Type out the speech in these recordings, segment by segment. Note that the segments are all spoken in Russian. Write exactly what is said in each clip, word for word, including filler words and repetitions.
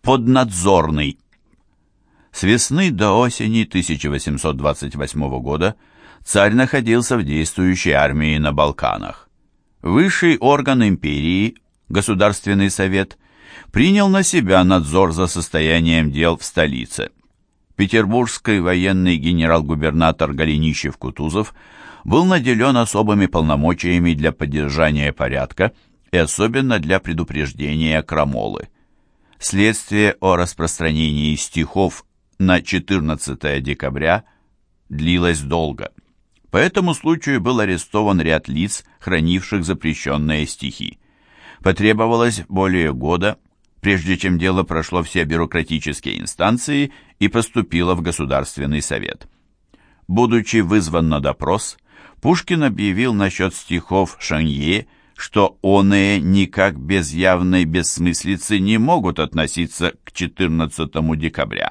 Поднадзорный. С весны до осени тысяча восемьсот двадцать восьмого года царь находился в действующей армии на Балканах. Высший орган империи, Государственный совет, принял на себя надзор за состоянием дел в столице. Петербургский военный генерал-губернатор Голенищев-Кутузов был наделен особыми полномочиями для поддержания порядка и особенно для предупреждения крамолы. Следствие о распространении стихов на четырнадцатое декабря длилось долго. По этому случаю был арестован ряд лиц, хранивших запрещенные стихи. Потребовалось более года, прежде чем дело прошло все бюрократические инстанции и поступило в Государственный совет. Будучи вызван на допрос, Пушкин объявил насчет стихов Шанье, что оные никак без явной бессмыслицы не могут относиться к четырнадцатому декабря.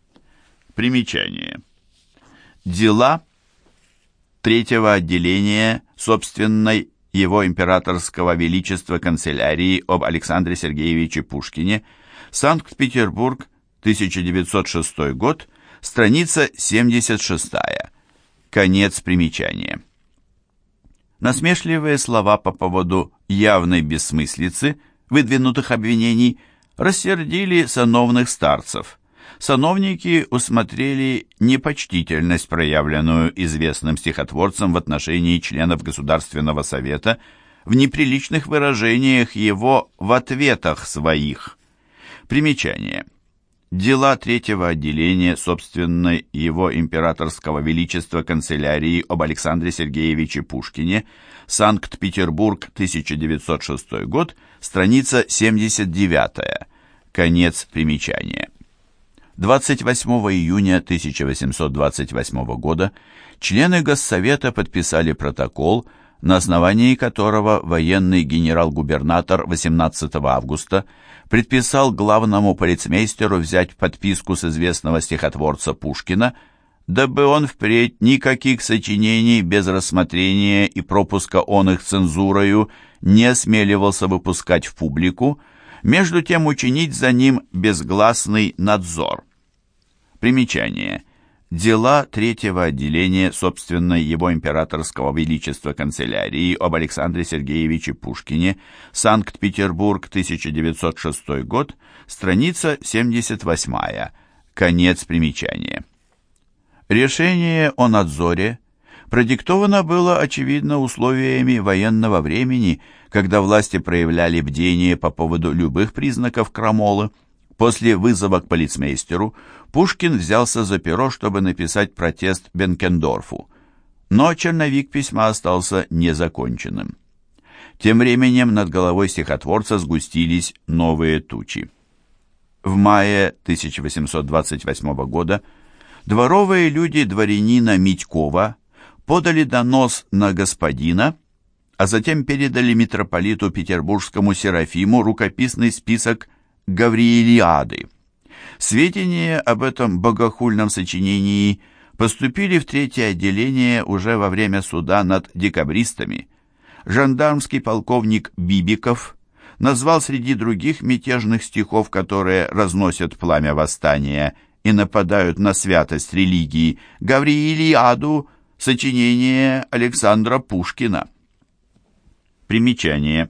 Примечание. Дела третьего отделения собственной его императорского величества канцелярии об Александре Сергеевиче Пушкине, Санкт-Петербург, тысяча девятьсот шестой год, страница семьдесят шестая. Конец примечания. Насмешливые слова по поводу явной бессмыслицы выдвинутых обвинений рассердили сановных старцев. Сановники усмотрели непочтительность, проявленную известным стихотворцем в отношении членов Государственного совета, в неприличных выражениях его в ответах своих. Примечание. Дела третьего отделения собственной его императорского величества канцелярии об Александре Сергеевиче Пушкине, Санкт-Петербург, тысяча девятьсот шестой год, страница семьдесят девятая. Конец примечания. двадцать восьмого июня тысяча восемьсот двадцать восьмого года члены Госсовета подписали протокол, на основании которого военный генерал-губернатор восемнадцатого августа предписал главному полицмейстеру взять подписку с известного стихотворца Пушкина, дабы он впредь никаких сочинений без рассмотрения и пропуска он их цензурою не осмеливался выпускать в публику, между тем учинить за ним безгласный надзор. Примечание. Дела третьего отделения собственной его императорского величества канцелярии об Александре Сергеевиче Пушкине, Санкт-Петербург, тысяча девятьсот шестой год, страница семьдесят восьмая. Конец примечания. Решение о надзоре продиктовано было, очевидно, условиями военного времени, когда власти проявляли бдение по поводу любых признаков крамолы. После вызова к полицмейстеру Пушкин взялся за перо, чтобы написать протест Бенкендорфу, но черновик письма остался незаконченным. Тем временем над головой стихотворца сгустились новые тучи. В мае тысяча восемьсот двадцать восьмого года дворовые люди дворянина Митькова подали донос на господина, а затем передали митрополиту Петербургскому Серафиму рукописный список Гавриилиады. Сведения об этом богохульном сочинении поступили в третье отделение уже во время суда над декабристами. Жандармский полковник Бибиков назвал среди других мятежных стихов, которые разносят пламя восстания и нападают на святость религии, Гавриилиаду, сочинение Александра Пушкина. Примечание.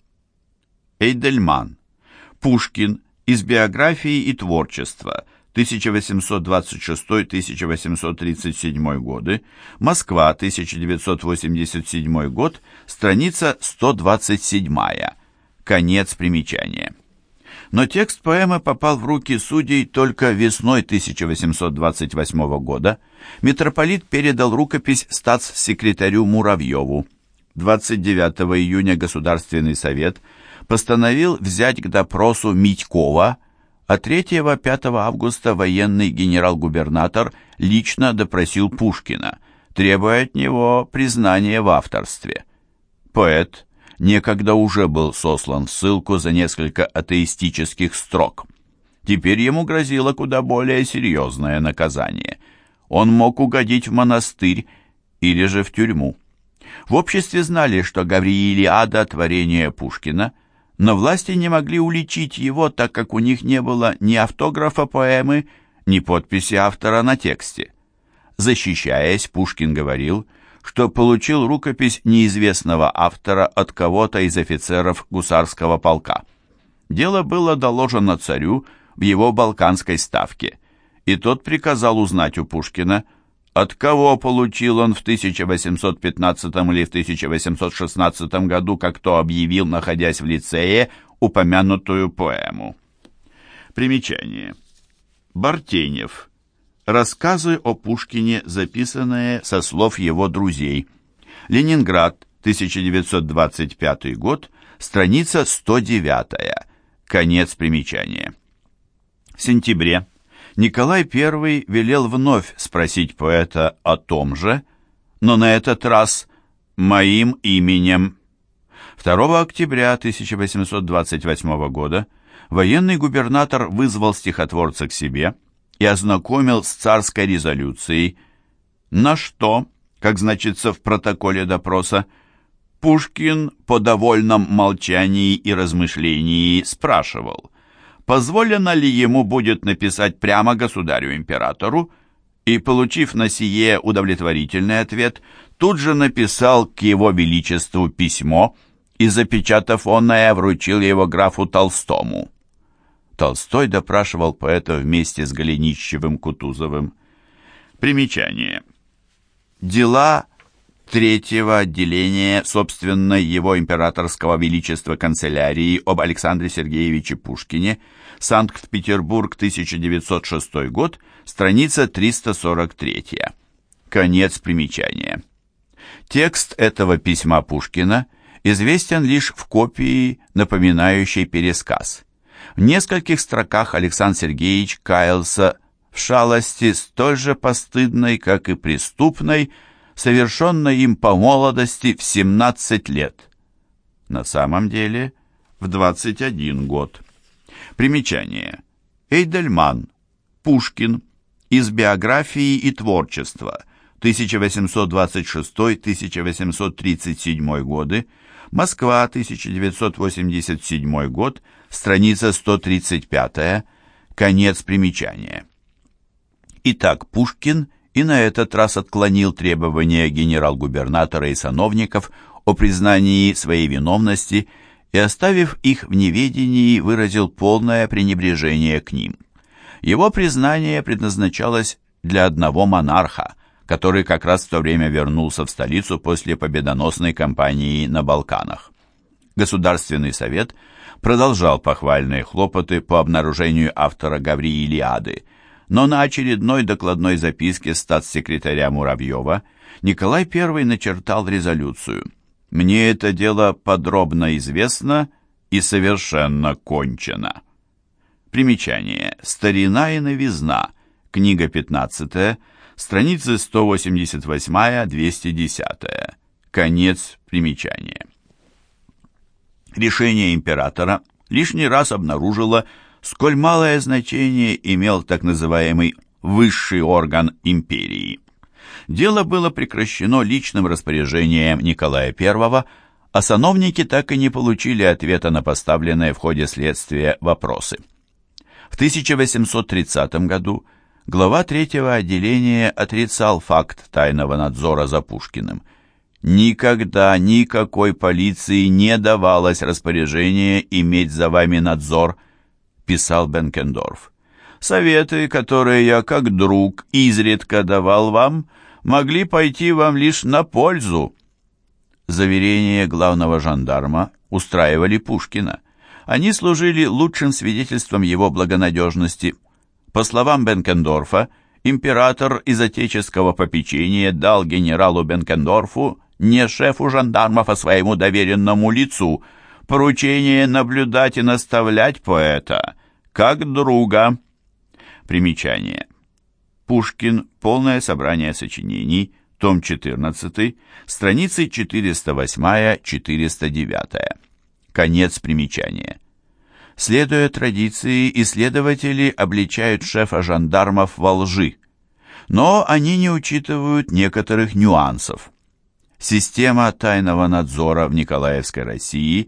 Эйдельман. Пушкин. Из биографии и творчества. тысяча восемьсот двадцать шестой — тысяча восемьсот тридцать седьмой годы. Москва. тысяча девятьсот восемьдесят седьмой год. Страница сто двадцать седьмая. Конец примечания. Но текст поэмы попал в руки судей только весной тысяча восемьсот двадцать восьмого года. Митрополит передал рукопись статс-секретарю Муравьеву. двадцать девятого июня Государственный совет постановил взять к допросу Митькова, а третьего-пятого августа военный генерал-губернатор лично допросил Пушкина, требуя от него признания в авторстве. Поэт некогда уже был сослан в ссылку за несколько атеистических строк. Теперь ему грозило куда более серьезное наказание. Он мог угодить в монастырь или же в тюрьму. В обществе знали, что Гавриилиада — творение Пушкина, но власти не могли уличить его, так как у них не было ни автографа поэмы, ни подписи автора на тексте. Защищаясь, Пушкин говорил, что получил рукопись неизвестного автора от кого-то из офицеров гусарского полка. Дело было доложено царю в его балканской ставке, и тот приказал узнать у Пушкина, от кого получил он в тысяча восемьсот пятнадцатом или в тысяча восемьсот шестнадцатом году, как то объявил, находясь в лицее, упомянутую поэму. Примечание. Бартенев. Рассказы о Пушкине, записанные со слов его друзей. Ленинград, тысяча девятьсот двадцать пятый год, страница сто девятая. Конец примечания. В сентябре Николай Первый велел вновь спросить поэта о том же, но на этот раз «моим именем». второго октября тысяча восемьсот двадцать восьмого года военный губернатор вызвал стихотворца к себе и ознакомил с царской резолюцией, на что, как значится в протоколе допроса, Пушкин по довольном молчании и размышлении спрашивал, позволено ли ему будет написать прямо государю-императору, и, получив на сие удовлетворительный ответ, тут же написал к его величеству письмо и, запечатав оное, вручил его графу Толстому. Толстой допрашивал поэта вместе с Голенищевым-Кутузовым. Примечание. Дела третьего отделения собственной его императорского величества канцелярии об Александре Сергеевиче Пушкине, Санкт-Петербург, тысяча девятьсот шестой год, страница триста сорок три. Конец примечания. Текст этого письма Пушкина известен лишь в копии, напоминающей пересказ. В нескольких строках Александр Сергеевич каялся в шалости столь же постыдной, как и преступной, совершенной им по молодости в семнадцать лет. На самом деле в двадцать один год. Примечание. Эйдельман. Пушкин. Из биографии и творчества. тысяча восемьсот двадцать шестой — тысяча восемьсот тридцать седьмой годы. Москва, тысяча девятьсот восемьдесят седьмой год. Страница сто тридцать пятая. Конец примечания. Итак, Пушкин и на этот раз отклонил требования генерал-губернатора и сановников о признании своей виновности и, оставив их в неведении, выразил полное пренебрежение к ним. Его признание предназначалось для одного монарха, который как раз в то время вернулся в столицу после победоносной кампании на Балканах. Государственный совет продолжал похвальные хлопоты по обнаружению автора Гавриилиады, но на очередной докладной записке статс-секретаря Муравьева Николай Первый начертал резолюцию: «Мне это дело подробно известно и совершенно кончено». Примечание. «Старина и новизна». Книга пятнадцатая, страницы сто восемьдесят восемь — двести десять. Конец примечания. Решение императора лишний раз обнаружило, сколь малое значение имел так называемый высший орган империи. Дело было прекращено личным распоряжением Николая Первого, а сановники так и не получили ответа на поставленные в ходе следствия вопросы. В тысяча восемьсот тридцатом году глава третьего отделения отрицал факт тайного надзора за Пушкиным. «Никогда никакой полиции не давалось распоряжение иметь за вами надзор», писал Бенкендорф. «Советы, которые я как друг изредка давал вам, могли пойти вам лишь на пользу». Заверения главного жандарма устраивали Пушкина. Они служили лучшим свидетельством его благонадежности. По словам Бенкендорфа, император из отеческого попечения дал генералу Бенкендорфу, не шефу жандармов, а своему доверенному лицу, поручение наблюдать и наставлять поэта, как друга. Примечание. Пушкин. Полное собрание сочинений. Том четырнадцатый. Страницы четыреста восемь — четыреста девять. Конец примечания. Следуя традиции, исследователи обличают шефа жандармов во лжи, но они не учитывают некоторых нюансов. Система тайного надзора в Николаевской России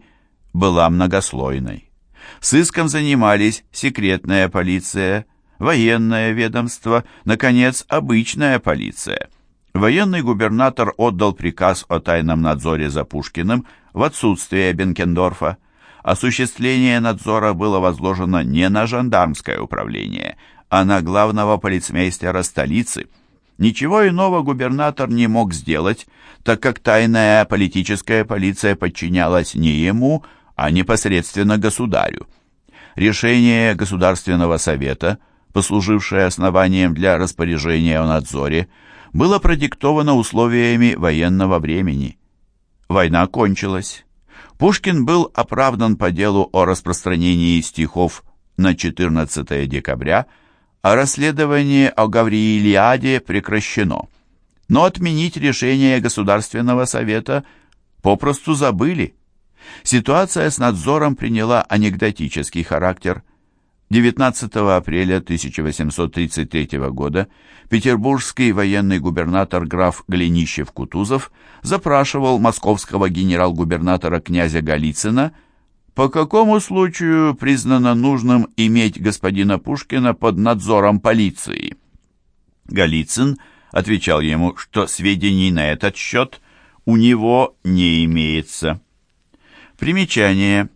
была многослойной. Сыском занимались секретная полиция, военное ведомство, наконец, обычная полиция. Военный губернатор отдал приказ о тайном надзоре за Пушкиным в отсутствие Бенкендорфа. Осуществление надзора было возложено не на жандармское управление, а на главного полицмейстера столицы. Ничего иного губернатор не мог сделать, так как тайная политическая полиция подчинялась не ему, а непосредственно государю. Решение Государственного совета, послужившее основанием для распоряжения о надзоре, было продиктовано условиями военного времени. Война кончилась. Пушкин был оправдан по делу о распространении стихов на четырнадцатое декабря, а расследование о Гавриилиаде прекращено. Но отменить решение Государственного совета попросту забыли. Ситуация с надзором приняла анекдотический характер. девятнадцатого апреля тысяча восемьсот тридцать третьего года петербургский военный губернатор граф Голенищев-Кутузов запрашивал московского генерал-губернатора князя Голицына, по какому случаю признано нужным иметь господина Пушкина под надзором полиции. Голицын отвечал ему, что сведений на этот счет у него не имеется. Примечание.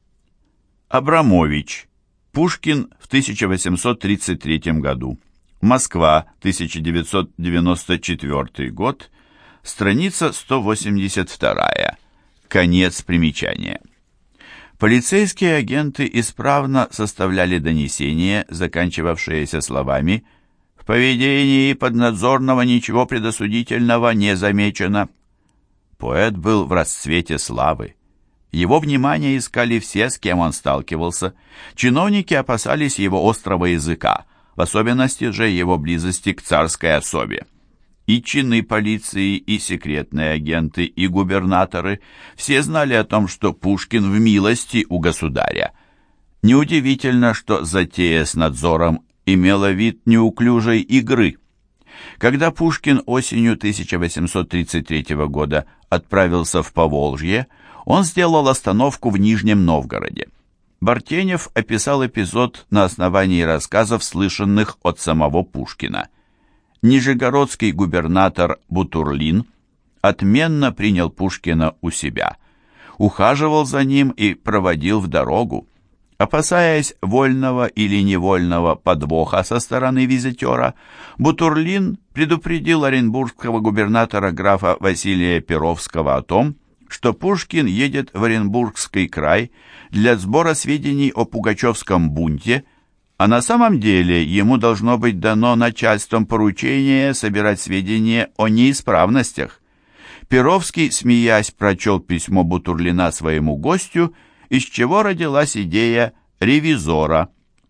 Абрамович. Пушкин в тысяча восемьсот тридцать третьем году. Москва, тысяча девятьсот девяносто четвёртый год. Страница сто восемьдесят вторая. Конец примечания. Полицейские агенты исправно составляли донесения, заканчивавшиеся словами «В поведении поднадзорного ничего предосудительного не замечено». Поэт был в расцвете славы. Его внимание искали все, с кем он сталкивался. Чиновники опасались его острого языка, в особенности же его близости к царской особе. И чины полиции, и секретные агенты, и губернаторы все знали о том, что Пушкин в милости у государя. Неудивительно, что затея с надзором имела вид неуклюжей игры. Когда Пушкин осенью тысяча восемьсот тридцать третьего года отправился в Поволжье, он сделал остановку в Нижнем Новгороде. Бартенев описал эпизод на основании рассказов, слышанных от самого Пушкина. Нижегородский губернатор Бутурлин отменно принял Пушкина у себя, ухаживал за ним и проводил в дорогу. Опасаясь вольного или невольного подвоха со стороны визитера, Бутурлин предупредил оренбургского губернатора графа Василия Перовского о том, что Пушкин едет в Оренбургский край для сбора сведений о Пугачевском бунте, а на самом деле ему должно быть дано начальством поручение собирать сведения о неисправностях. Перовский, смеясь, прочел письмо Бутурлина своему гостю, из чего родилась идея ревизора.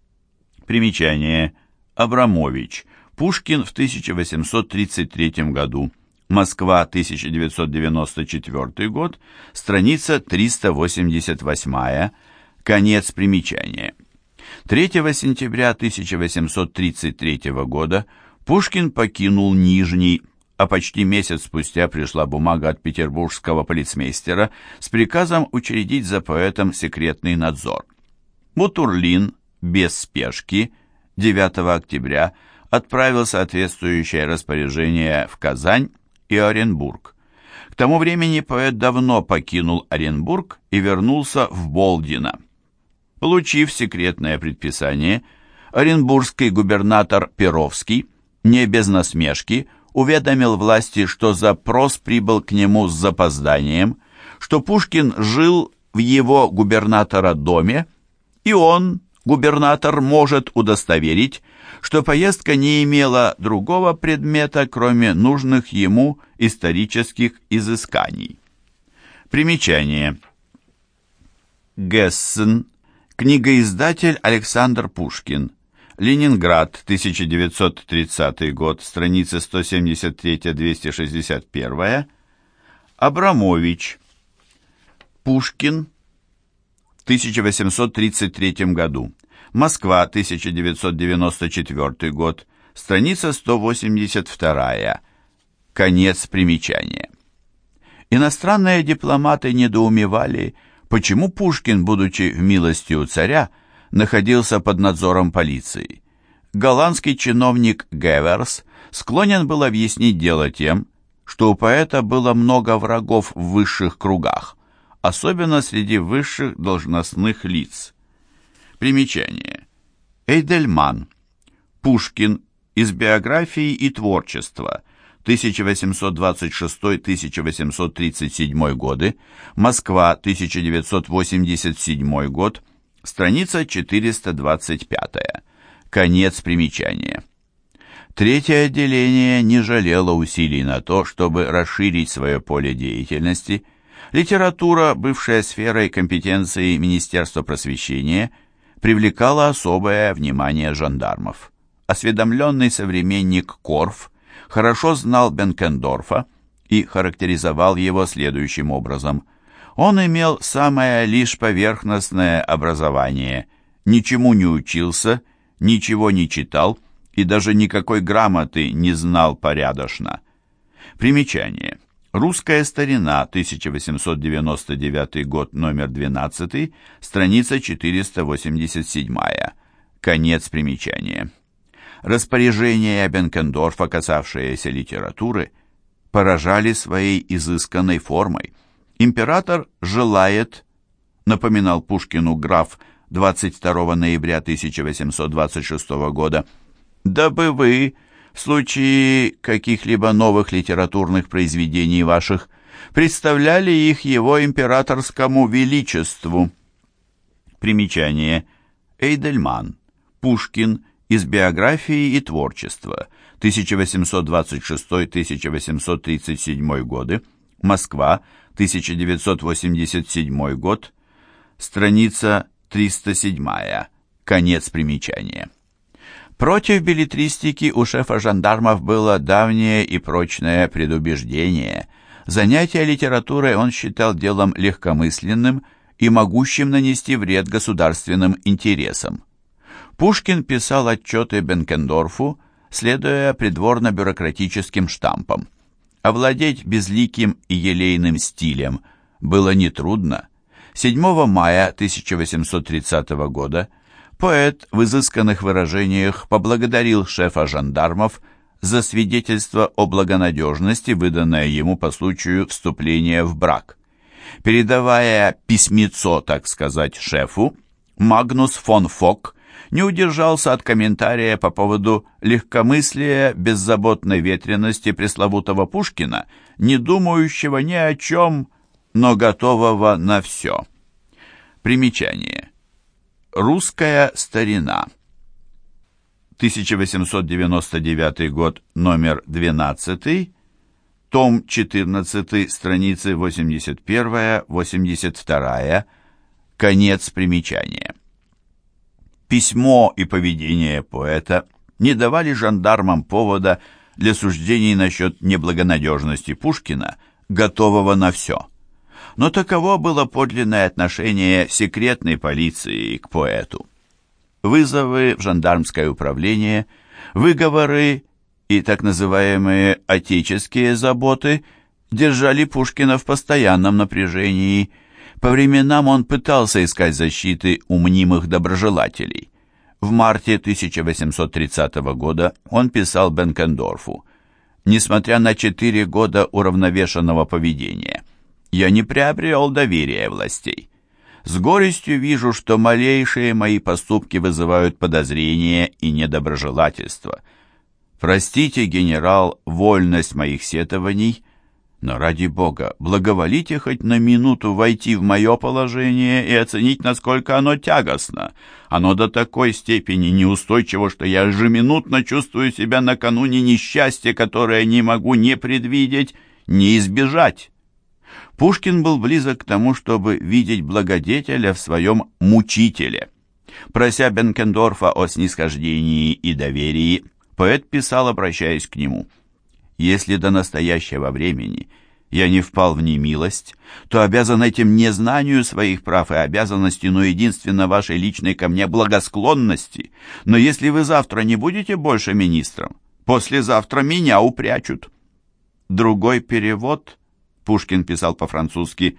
Примечание. Абрамович. Пушкин в тысяча восемьсот тридцать третьем году. Москва, тысяча девятьсот девяносто четвёртый год. Страница триста восемьдесят восьмая. Конец примечания. третьего сентября тысяча восемьсот тридцать третьего года Пушкин покинул Нижний, а почти месяц спустя пришла бумага от петербургского полицмейстера с приказом учредить за поэтом секретный надзор. Бутурлин без спешки девятого октября отправил соответствующее распоряжение в Казань и Оренбург. К тому времени поэт давно покинул Оренбург и вернулся в Болдино. Получив секретное предписание, оренбургский губернатор Перовский, не без насмешки, уведомил власти, что запрос прибыл к нему с запозданием, что Пушкин жил в его губернатора доме, и он, губернатор, может удостоверить, что поездка не имела другого предмета, кроме нужных ему исторических изысканий. Примечание. Гессен. Книгоиздатель Александр Пушкин. Ленинград, тысяча девятьсот тридцатый год, страницы сто семьдесят три — двести шестьдесят один. Абрамович. Пушкин в тысяча восемьсот тридцать третьем году. Москва, тысяча девятьсот девяносто четвёртый год, страница сто восемьдесят два. Конец примечания. Иностранные дипломаты недоумевали, Почему Пушкин, будучи в милости у царя, находился под надзором полиции? Голландский чиновник Геверс склонен был объяснить дело тем, что у поэта было много врагов в высших кругах, особенно среди высших должностных лиц. Примечание. Эйдельман. Пушкин. Из биографии и творчества. тысяча восемьсот двадцать шестой — тысяча восемьсот тридцать седьмой годы. Москва. тысяча девятьсот восемьдесят седьмой год. Страница четыреста двадцать пятая. Конец примечания. Третье отделение не жалело усилий на то, чтобы расширить свое поле деятельности. Литература, бывшая сферой компетенции Министерства просвещения, привлекала особое внимание жандармов. Осведомленный современник Корф хорошо знал Бенкендорфа и характеризовал его следующим образом. Он имел самое лишь поверхностное образование, ничему не учился, ничего не читал и даже никакой грамоты не знал порядочно. Примечание. Русская старина, тысяча восемьсот девяносто девятый год, номер двенадцатый, страница четыреста восемьдесят седьмая. Конец примечания. Распоряжения Бенкендорфа, касавшиеся литературы, поражали своей изысканной формой. «Император желает», напоминал Пушкину граф двадцать второго ноября тысяча восемьсот двадцать шестого года, «дабы вы, в случае каких-либо новых литературных произведений ваших, представляли их его императорскому величеству». Примечание. Эйдельман. Пушкин. Из биографии и творчества. тысяча восемьсот двадцать шестой — тысяча восемьсот тридцать седьмой годы. Москва. тысяча девятьсот восемьдесят седьмой год. Страница триста седьмая. Конец примечания. Против беллетристики у шефа жандармов было давнее и прочное предубеждение. Занятие литературой он считал делом легкомысленным и могущим нанести вред государственным интересам. Пушкин писал отчеты Бенкендорфу, следуя придворно-бюрократическим штампам. Овладеть безликим и елейным стилем было нетрудно. седьмого мая тысяча восемьсот тридцатого года поэт в изысканных выражениях поблагодарил шефа жандармов за свидетельство о благонадежности, выданное ему по случаю вступления в брак. Передавая письмецо, так сказать, шефу, Магнус фон Фок не удержался от комментария по поводу легкомыслия, беззаботной ветренности пресловутого Пушкина, не думающего ни о чем, но готового на все. Примечание. Русская старина. тысяча восемьсот девяносто девятый год, номер двенадцатый, том четырнадцатый, страницы восемьдесят первая — восемьдесят вторая, конец примечания. Письмо и поведение поэта не давали жандармам повода для суждений насчет неблагонадежности Пушкина, готового на все. Но таково было подлинное отношение секретной полиции к поэту. Вызовы в жандармское управление, выговоры и так называемые «отеческие заботы» держали Пушкина в постоянном напряжении. По временам он пытался искать защиты у мнимых доброжелателей. В марте тысяча восемьсот тридцатого года он писал Бенкендорфу: «Несмотря на четыре года уравновешенного поведения, я не приобрел доверия властей. С горестью вижу, что малейшие мои поступки вызывают подозрения и недоброжелательство. Простите, генерал, вольность моих сетований, но ради Бога, благоволите хоть на минуту войти в мое положение и оценить, насколько оно тягостно. Оно до такой степени неустойчиво, что я ежеминутно чувствую себя накануне несчастья, которое не могу ни предвидеть, ни избежать». Пушкин был близок к тому, чтобы видеть благодетеля в своем мучителе. Прося Бенкендорфа о снисхождении и доверии, поэт писал, обращаясь к нему: «Если до настоящего времени я не впал в немилость, то обязан этим не знанию своих прав и обязанностей, но единственно вашей личной ко мне благосклонности. Но если вы завтра не будете больше министром, послезавтра меня упрячут». Другой перевод, Пушкин писал по-французски,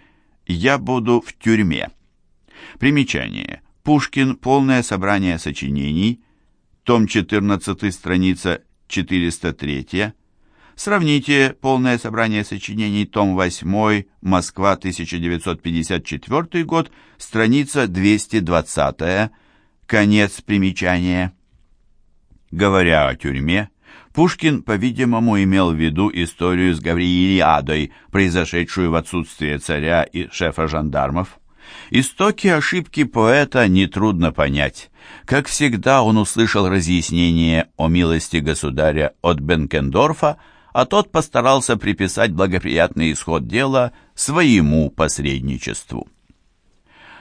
«Я буду в тюрьме». Примечание. Пушкин. Полное собрание сочинений. Том четырнадцатый, страница четыреста три. Сравните полное собрание сочинений, том восьмой, Москва, тысяча девятьсот пятьдесят четвёртый год, страница двести двадцать. Конец примечания. Говоря о тюрьме, Пушкин, по-видимому, имел в виду историю с Гавриилиадой, произошедшую в отсутствие царя и шефа жандармов. Истоки ошибки поэта нетрудно понять. Как всегда, он услышал разъяснение о милости государя от Бенкендорфа, а тот постарался приписать благоприятный исход дела своему посредничеству.